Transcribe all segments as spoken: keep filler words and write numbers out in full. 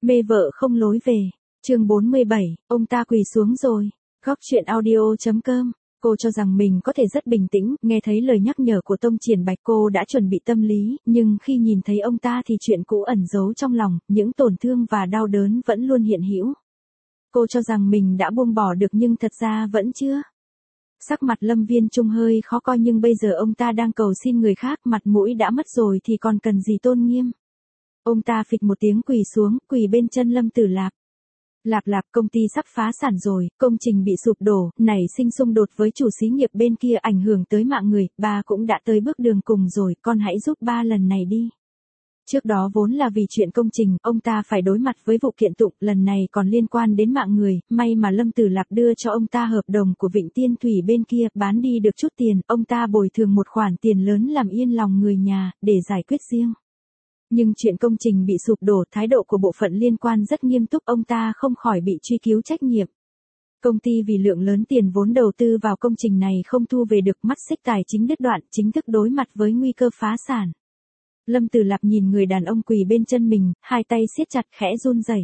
Mê vợ không lối về. Chương bốn mươi bảy, ông ta quỳ xuống rồi. Góc truyện audio.com. Cô cho rằng mình có thể rất bình tĩnh, nghe thấy lời nhắc nhở của Tông Triển Bạch cô đã chuẩn bị tâm lý, nhưng khi nhìn thấy ông ta thì chuyện cũ ẩn giấu trong lòng, những tổn thương và đau đớn vẫn luôn hiện hữu. Cô cho rằng mình đã buông bỏ được nhưng thật ra vẫn chưa. Sắc mặt Lâm Viên Trung hơi khó coi nhưng bây giờ ông ta đang cầu xin người khác, mặt mũi đã mất rồi thì còn cần gì tôn nghiêm. Ông ta phịch một tiếng quỳ xuống, quỳ bên chân Lâm Tử Lạp. Lạp Lạp, công ty sắp phá sản rồi, công trình bị sụp đổ, nảy sinh xung đột với chủ xí nghiệp bên kia ảnh hưởng tới mạng người, ba cũng đã tới bước đường cùng rồi, con hãy giúp ba lần này đi. Trước đó vốn là vì chuyện công trình, ông ta phải đối mặt với vụ kiện tụng, lần này còn liên quan đến mạng người, may mà Lâm Tử Lạp đưa cho ông ta hợp đồng của Vịnh Tiên Thủy bên kia, bán đi được chút tiền, ông ta bồi thường một khoản tiền lớn làm yên lòng người nhà, để giải quyết riêng. Nhưng chuyện công trình bị sụp đổ, thái độ của bộ phận liên quan rất nghiêm túc, ông ta không khỏi bị truy cứu trách nhiệm. Công ty vì lượng lớn tiền vốn đầu tư vào công trình này không thu về được, mắt xích tài chính đứt đoạn, chính thức đối mặt với nguy cơ phá sản. Lâm Tử Lạp nhìn người đàn ông quỳ bên chân mình, hai tay siết chặt khẽ run rẩy.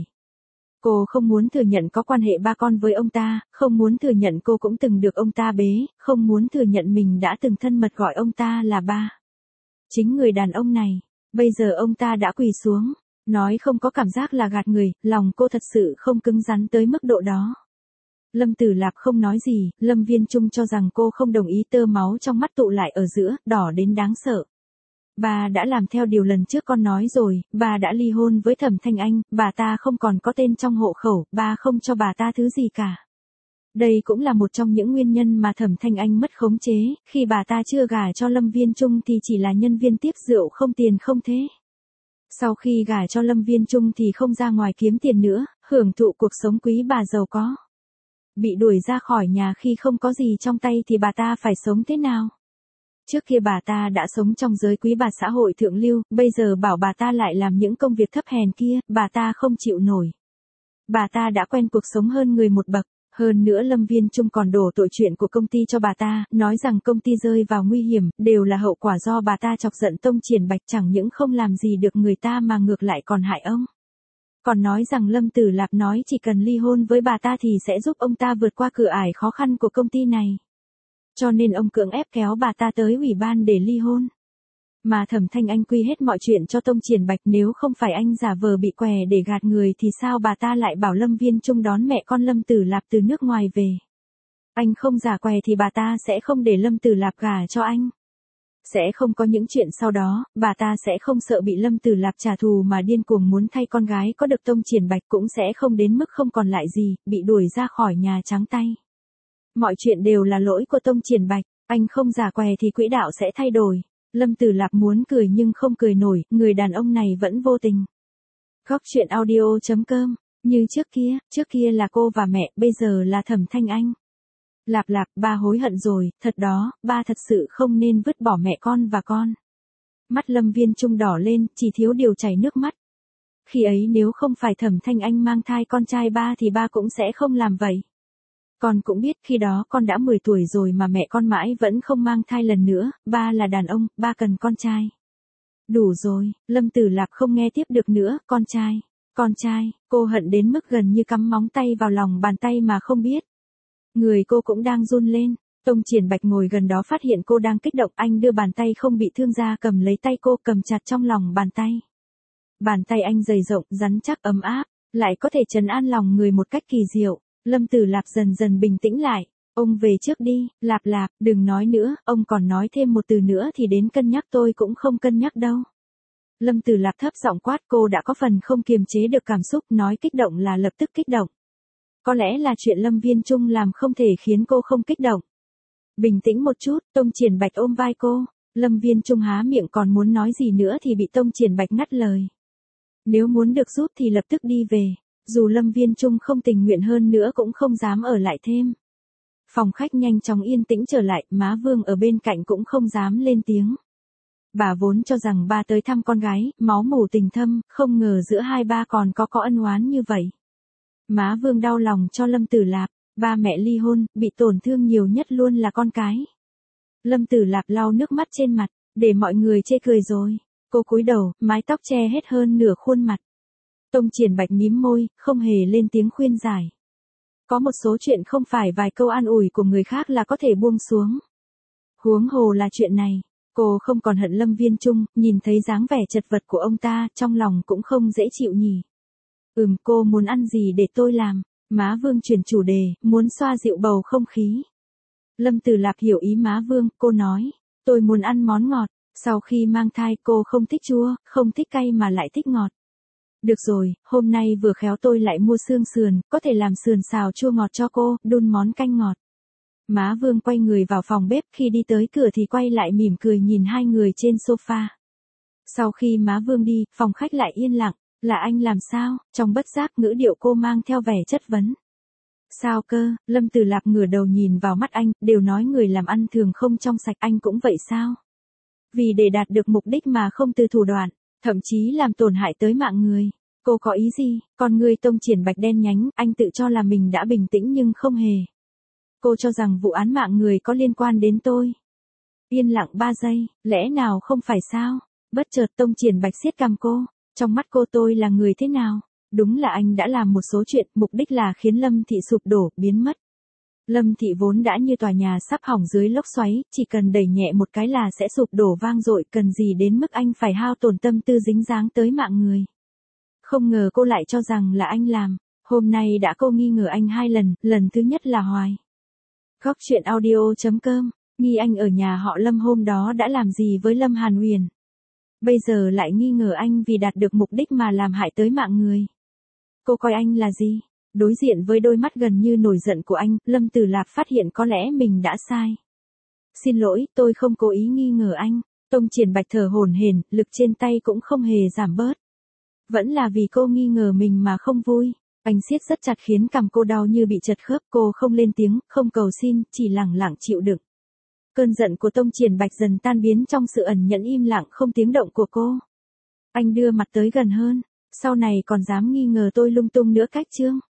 Cô không muốn thừa nhận có quan hệ ba con với ông ta, không muốn thừa nhận cô cũng từng được ông ta bế, không muốn thừa nhận mình đã từng thân mật gọi ông ta là ba. Chính người đàn ông này, bây giờ ông ta đã quỳ xuống, nói không có cảm giác là gạt người, lòng cô thật sự không cứng rắn tới mức độ đó. Lâm Tử Lạp không nói gì, Lâm Viên Trung cho rằng cô không đồng ý, tơ máu trong mắt tụ lại ở giữa, đỏ đến đáng sợ. Bà đã làm theo điều lần trước con nói rồi, bà đã ly hôn với Thẩm Thanh Anh, bà ta không còn có tên trong hộ khẩu, bà không cho bà ta thứ gì cả. Đây cũng là một trong những nguyên nhân mà Thẩm Thanh Anh mất khống chế, khi bà ta chưa gả cho Lâm Viên Trung thì chỉ là nhân viên tiếp rượu không tiền không thế. Sau khi gả cho Lâm Viên Trung thì không ra ngoài kiếm tiền nữa, hưởng thụ cuộc sống quý bà giàu có. Bị đuổi ra khỏi nhà khi không có gì trong tay thì bà ta phải sống thế nào? Trước kia bà ta đã sống trong giới quý bà xã hội thượng lưu, bây giờ bảo bà ta lại làm những công việc thấp hèn kia, bà ta không chịu nổi. Bà ta đã quen cuộc sống hơn người một bậc, hơn nữa Lâm Viên Trung còn đổ tội chuyện của công ty cho bà ta, nói rằng công ty rơi vào nguy hiểm, đều là hậu quả do bà ta chọc giận Tông Triển Bạch, chẳng những không làm gì được người ta mà ngược lại còn hại ông. Còn nói rằng Lâm Tử Lạp nói chỉ cần ly hôn với bà ta thì sẽ giúp ông ta vượt qua cửa ải khó khăn của công ty này. Cho nên ông cưỡng ép kéo bà ta tới ủy ban để ly hôn. Mà Thẩm Thanh Anh quy hết mọi chuyện cho Tông Triển Bạch, nếu không phải anh giả vờ bị què để gạt người thì sao bà ta lại bảo Lâm Viên Trung đón mẹ con Lâm Tử Lạp từ nước ngoài về. Anh không giả què thì bà ta sẽ không để Lâm Tử Lạp gả cho anh. Sẽ không có những chuyện sau đó, bà ta sẽ không sợ bị Lâm Tử Lạp trả thù mà điên cuồng muốn thay con gái có được Tông Triển Bạch, cũng sẽ không đến mức không còn lại gì, bị đuổi ra khỏi nhà trắng tay. Mọi chuyện đều là lỗi của Tông Triển Bạch, anh không giả què thì quỹ đạo sẽ thay đổi. Lâm Tử Lạp muốn cười nhưng không cười nổi, người đàn ông này vẫn vô tình. Góc truyện audio.com, như trước kia, trước kia là cô và mẹ, bây giờ là Thẩm Thanh Anh. Lạp Lạp, ba hối hận rồi, thật đó, ba thật sự không nên vứt bỏ mẹ con và con. Mắt Lâm Viên Trung đỏ lên, chỉ thiếu điều chảy nước mắt. Khi ấy nếu không phải Thẩm Thanh Anh mang thai con trai ba thì ba cũng sẽ không làm vậy. Con cũng biết khi đó con đã mười tuổi rồi mà mẹ con mãi vẫn không mang thai lần nữa, ba là đàn ông, ba cần con trai. Đủ rồi, Lâm Tử Lạp không nghe tiếp được nữa, con trai, con trai, cô hận đến mức gần như cắm móng tay vào lòng bàn tay mà không biết. Người cô cũng đang run lên, Tông Triển Bạch ngồi gần đó phát hiện cô đang kích động, anh đưa bàn tay không bị thương ra cầm lấy tay cô, cầm chặt trong lòng bàn tay. Bàn tay anh dày rộng, rắn chắc, ấm áp, lại có thể trấn an lòng người một cách kỳ diệu. Lâm Tử Lạp dần dần bình tĩnh lại, ông về trước đi, Lạp Lạp, đừng nói nữa, ông còn nói thêm một từ nữa thì đến cân nhắc tôi cũng không cân nhắc đâu. Lâm Tử Lạp thấp giọng quát, cô đã có phần không kiềm chế được cảm xúc, nói kích động là lập tức kích động. Có lẽ là chuyện Lâm Viên Trung làm không thể khiến cô không kích động. Bình tĩnh một chút, Tông Triển Bạch ôm vai cô, Lâm Viên Trung há miệng còn muốn nói gì nữa thì bị Tông Triển Bạch ngắt lời. Nếu muốn được giúp thì lập tức đi về. Dù Lâm Viên Trung không tình nguyện hơn nữa cũng không dám ở lại thêm. Phòng khách nhanh chóng yên tĩnh trở lại, má Vương ở bên cạnh cũng không dám lên tiếng. Bà vốn cho rằng ba tới thăm con gái, máu mủ tình thâm, không ngờ giữa hai ba còn có có ân oán như vậy. Má Vương đau lòng cho Lâm Tử Lạp, ba mẹ ly hôn, bị tổn thương nhiều nhất luôn là con cái. Lâm Tử Lạp lau nước mắt trên mặt, để mọi người chê cười rồi. Cô cúi đầu, mái tóc che hết hơn nửa khuôn mặt. Tông Triển Bạch mím môi, không hề lên tiếng khuyên giải. Có một số chuyện không phải vài câu an ủi của người khác là có thể buông xuống. Huống hồ là chuyện này, cô không còn hận Lâm Viên Trung, nhìn thấy dáng vẻ chật vật của ông ta, trong lòng cũng không dễ chịu nhỉ. Ừm, cô muốn ăn gì để tôi làm? Má Vương chuyển chủ đề, muốn xoa dịu bầu không khí. Lâm Tử Lạp hiểu ý má Vương, cô nói, tôi muốn ăn món ngọt. Sau khi mang thai cô không thích chua, không thích cay mà lại thích ngọt. Được rồi, hôm nay vừa khéo tôi lại mua xương sườn, có thể làm sườn xào chua ngọt cho cô, đun món canh ngọt. Má Vương quay người vào phòng bếp, khi đi tới cửa thì quay lại mỉm cười nhìn hai người trên sofa. Sau khi má Vương đi, phòng khách lại yên lặng, là anh làm sao? Trong bất giác ngữ điệu cô mang theo vẻ chất vấn. Sao cơ? Lâm Tử Lạp ngửa đầu nhìn vào mắt anh, đều nói người làm ăn thường không trong sạch, anh cũng vậy sao? Vì để đạt được mục đích mà không từ thủ đoạn, thậm chí làm tổn hại tới mạng người. Cô có ý gì? Con người Tông Triển Bạch đen nhánh, anh tự cho là mình đã bình tĩnh nhưng không hề. Cô cho rằng vụ án mạng người có liên quan đến tôi. Yên lặng ba giây, lẽ nào không phải sao? Bất chợt Tông Triển Bạch siết cằm cô. Trong mắt cô tôi là người thế nào? Đúng là anh đã làm một số chuyện, mục đích là khiến Lâm Thị sụp đổ, biến mất. Lâm Thị vốn đã như tòa nhà sắp hỏng dưới lốc xoáy, chỉ cần đẩy nhẹ một cái là sẽ sụp đổ vang dội, cần gì đến mức anh phải hao tổn tâm tư dính dáng tới mạng người. Không ngờ cô lại cho rằng là anh làm, hôm nay đã cô nghi ngờ anh hai lần, lần thứ nhất là Hoài. Góc truyện audio chấm com, nghi anh ở nhà họ Lâm hôm đó đã làm gì với Lâm Hàn Huyền. Bây giờ lại nghi ngờ anh vì đạt được mục đích mà làm hại tới mạng người. Cô coi anh là gì? Đối diện với đôi mắt gần như nổi giận của anh, Lâm Tử Lạp phát hiện có lẽ mình đã sai. Xin lỗi, tôi không cố ý nghi ngờ anh. Tông Triển Bạch thở hổn hển, lực trên tay cũng không hề giảm bớt. Vẫn là vì cô nghi ngờ mình mà không vui. Anh siết rất chặt khiến cằm cô đau như bị chật khớp, cô không lên tiếng, không cầu xin, chỉ lẳng lặng chịu đựng. Cơn giận của Tông Triển Bạch dần tan biến trong sự ẩn nhẫn im lặng không tiếng động của cô. Anh đưa mặt tới gần hơn. Sau này còn dám nghi ngờ tôi lung tung nữa cách chương.